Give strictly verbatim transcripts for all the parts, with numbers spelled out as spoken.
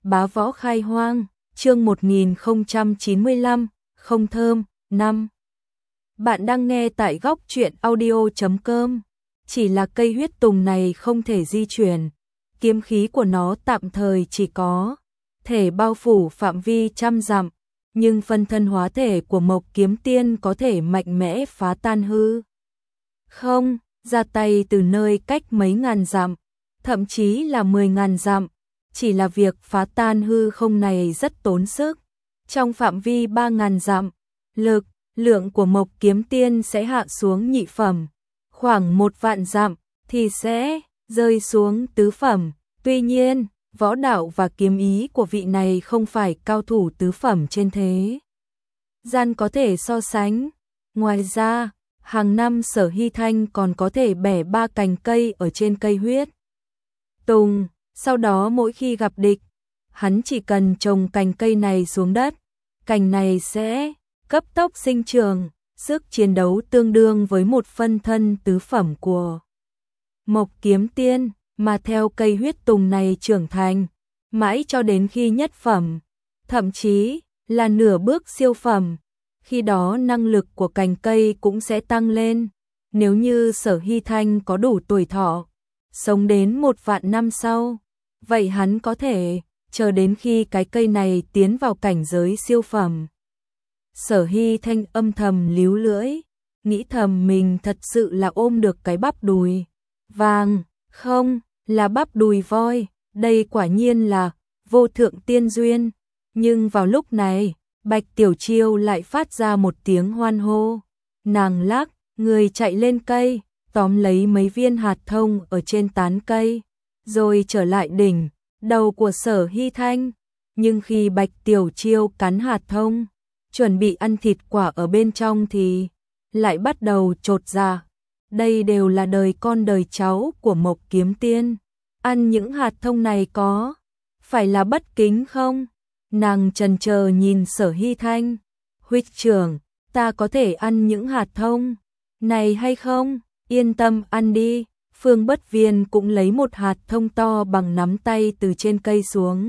Bá Võ Khai Hoang, chương một nghìn không trăm chín mươi lăm, không thơm, năm. Bạn đang nghe tại góc truyện audio chấm com. Chỉ là cây huyết tùng này không thể di chuyển, kiếm khí của nó tạm thời chỉ có thể bao phủ phạm vi trăm dặm, nhưng phân thân hóa thể của Mộc Kiếm Tiên có thể mạnh mẽ phá tan hư không, ra tay từ nơi cách mấy ngàn dặm, thậm chí là mười ngàn dặm. Chỉ là việc phá tan hư không này rất tốn sức. Trong phạm vi ba ngàn dặm, lực lượng của Mộc Kiếm Tiên sẽ hạ xuống nhị phẩm, khoảng một vạn dặm thì sẽ rơi xuống tứ phẩm. Tuy nhiên, võ đạo và kiếm ý của vị này không phải cao thủ tứ phẩm trên thế gian có thể so sánh. Ngoài ra, hàng năm Sở Hy Thanh còn có thể bẻ ba cành cây ở trên cây huyết tùng. Sau đó mỗi khi gặp địch, hắn chỉ cần trồng cành cây này xuống đất, cành này sẽ cấp tốc sinh trưởng, sức chiến đấu tương đương với một phân thân tứ phẩm của Mộc Kiếm Tiên, mà theo cây huyết tùng này trưởng thành, mãi cho đến khi nhất phẩm, thậm chí là nửa bước siêu phẩm, khi đó năng lực của cành cây cũng sẽ tăng lên. Nếu như Sở Hy Thanh có đủ tuổi thọ, sống đến một vạn năm sau, vậy hắn có thể chờ đến khi cái cây này tiến vào cảnh giới siêu phẩm. Sở Hy Thanh âm thầm líu lưỡi, nghĩ thầm mình thật sự là ôm được cái bắp đùi vàng, không, là bắp đùi voi, đây quả nhiên là vô thượng tiên duyên. Nhưng vào lúc này, Bạch Tiểu Chiêu lại phát ra một tiếng hoan hô. Nàng lắc người chạy lên cây, tóm lấy mấy viên hạt thông ở trên tán cây, rồi trở lại đỉnh đầu của Sở Hy Thanh. Nhưng khi Bạch Tiểu Chiêu cắn hạt thông, chuẩn bị ăn thịt quả ở bên trong thì lại bắt đầu chột dạ. Đây đều là đời con đời cháu của Mộc Kiếm Tiên, ăn những hạt thông này có phải là bất kính không? Nàng chần chờ nhìn Sở Hy Thanh, huynh trưởng, ta có thể ăn những hạt thông này hay không? Yên tâm ăn đi. Phương Bất Viên cũng lấy một hạt thông to bằng nắm tay từ trên cây xuống.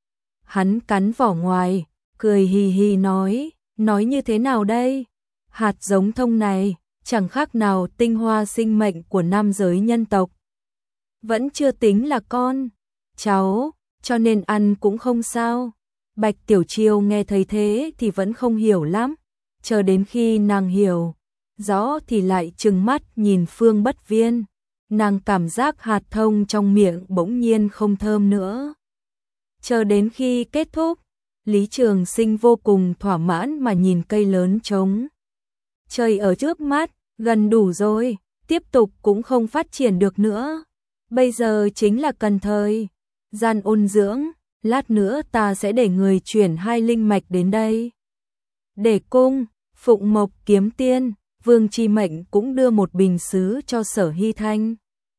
Hắn cắn vỏ ngoài, cười hì hì nói, nói như thế nào đây? Hạt giống thông này, chẳng khác nào tinh hoa sinh mệnh của nam giới nhân tộc. Vẫn chưa tính là con cháu, cho nên ăn cũng không sao. Bạch Tiểu Chiêu nghe thấy thế thì vẫn không hiểu lắm, chờ đến khi nàng hiểu rõ thì lại trừng mắt nhìn Phương Bất Viên. Nàng cảm giác hạt thông trong miệng bỗng nhiên không thơm nữa. Chờ đến khi kết thúc, Lý Trường Sinh vô cùng thỏa mãn mà nhìn cây lớn trống trời ở trước mắt, gần đủ rồi, tiếp tục cũng không phát triển được nữa. Bây giờ chính là cần thời gian ôn dưỡng, lát nữa ta sẽ để người chuyển hai linh mạch đến đây. Để cung phụng Mộc Kiếm Tiên, Vương Chi Mệnh cũng đưa một bình sứ cho Sở Hy Thanh.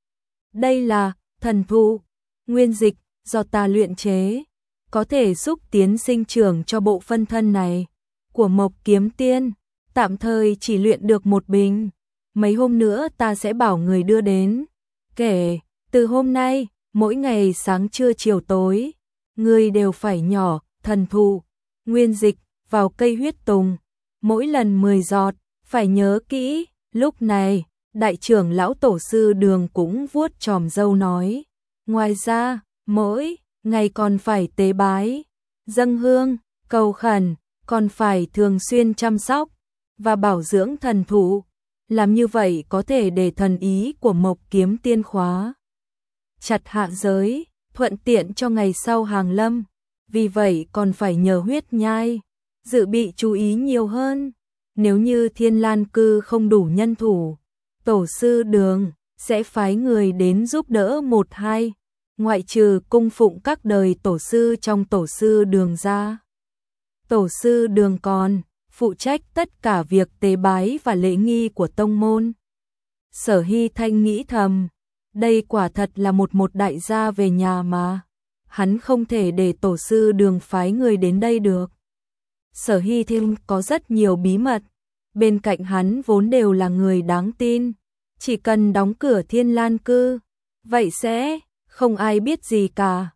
Đây là thần thụ nguyên dịch do ta luyện chế, có thể xúc tiến sinh trưởng cho bộ phân thân này của Mộc Kiếm Tiên. Tạm thời chỉ luyện được một bình, mấy hôm nữa ta sẽ bảo người đưa đến. Kể từ hôm nay, mỗi ngày sáng trưa chiều tối, người đều phải nhỏ thần thụ nguyên dịch vào cây huyết tùng, mỗi lần mười giọt, phải nhớ kỹ. Lúc này, đại trưởng lão tổ sư Đường cũng vuốt chòm râu nói, ngoài ra, mỗi ngày còn phải tế bái, dâng hương, cầu khẩn, còn phải thường xuyên chăm sóc và bảo dưỡng thần thụ. Làm như vậy có thể để thần ý của Mộc Kiếm Tiên khóa chặt hạ giới, thuận tiện cho ngày sau hàng lâm. Vì vậy còn phải nhờ huyết nhai dự bị chú ý nhiều hơn. Nếu như Thiên Lan Cư không đủ nhân thủ, tổ sư Đường sẽ phái người đến giúp đỡ một hai, ngoại trừ cung phụng các đời tổ sư trong tổ sư Đường ra. Tổ sư Đường còn phụ trách tất cả việc tế bái và lễ nghi của tông môn. Sở Hy Thanh nghĩ thầm, đây quả thật là một một đại gia về nhà mà, hắn không thể để tổ sư Đường phái người đến đây được. Sở Hy Thanh có rất nhiều bí mật, bên cạnh hắn vốn đều là người đáng tin, chỉ cần đóng cửa Thiên Lan Cư, vậy sẽ không ai biết gì cả.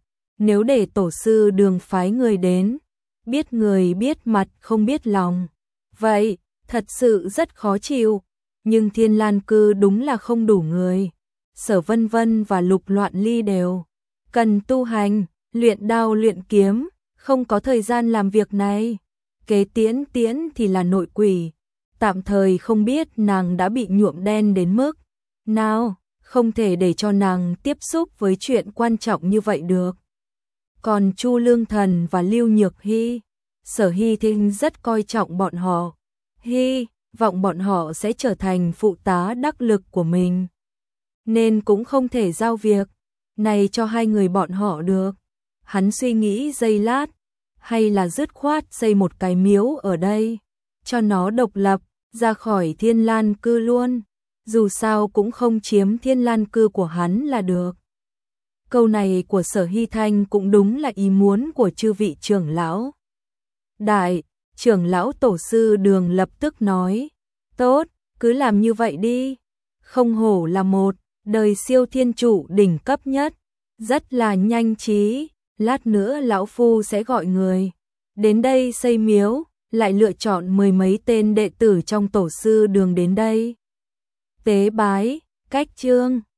nếu để tổ sư Đường phái người đến, biết người biết mặt không biết lòng, vậy thật sự rất khó chịu, nhưng Thiên Lan Cư đúng là không đủ người. Sở Vân Vân và Lục Loạn Ly đều cần tu hành, luyện đao luyện kiếm, không có thời gian làm việc này. Kế Tiễn Tiễn thì là nội quỷ, tạm thời không biết nàng đã bị nhuộm đen đến mức nào, không thể để cho nàng tiếp xúc với chuyện quan trọng như vậy được. Còn Chu Lương Thần và Lưu Nhược Hy, Sở Hy Thinh rất coi trọng bọn họ, hy vọng bọn họ sẽ trở thành phụ tá đắc lực của mình, nên cũng không thể giao việc này cho hai người bọn họ được. Hắn suy nghĩ giây lát, hay là dứt khoát xây một cái miếu ở đây, cho nó độc lập, ra khỏi Thiên Lan Cư luôn, dù sao cũng không chiếm Thiên Lan Cư của hắn là được. Câu này của Sở Hy Thanh cũng đúng là ý muốn của chư vị trưởng lão. Đại trưởng lão tổ sư Đường lập tức nói, tốt, cứ làm như vậy đi, không hổ là một đời siêu thiên trụ đỉnh cấp nhất, rất là nhanh trí, lát nữa lão phu sẽ gọi người đến đây xây miếu, lại lựa chọn mười mấy tên đệ tử trong tổ sư Đường đến đây tế bái. Cách chương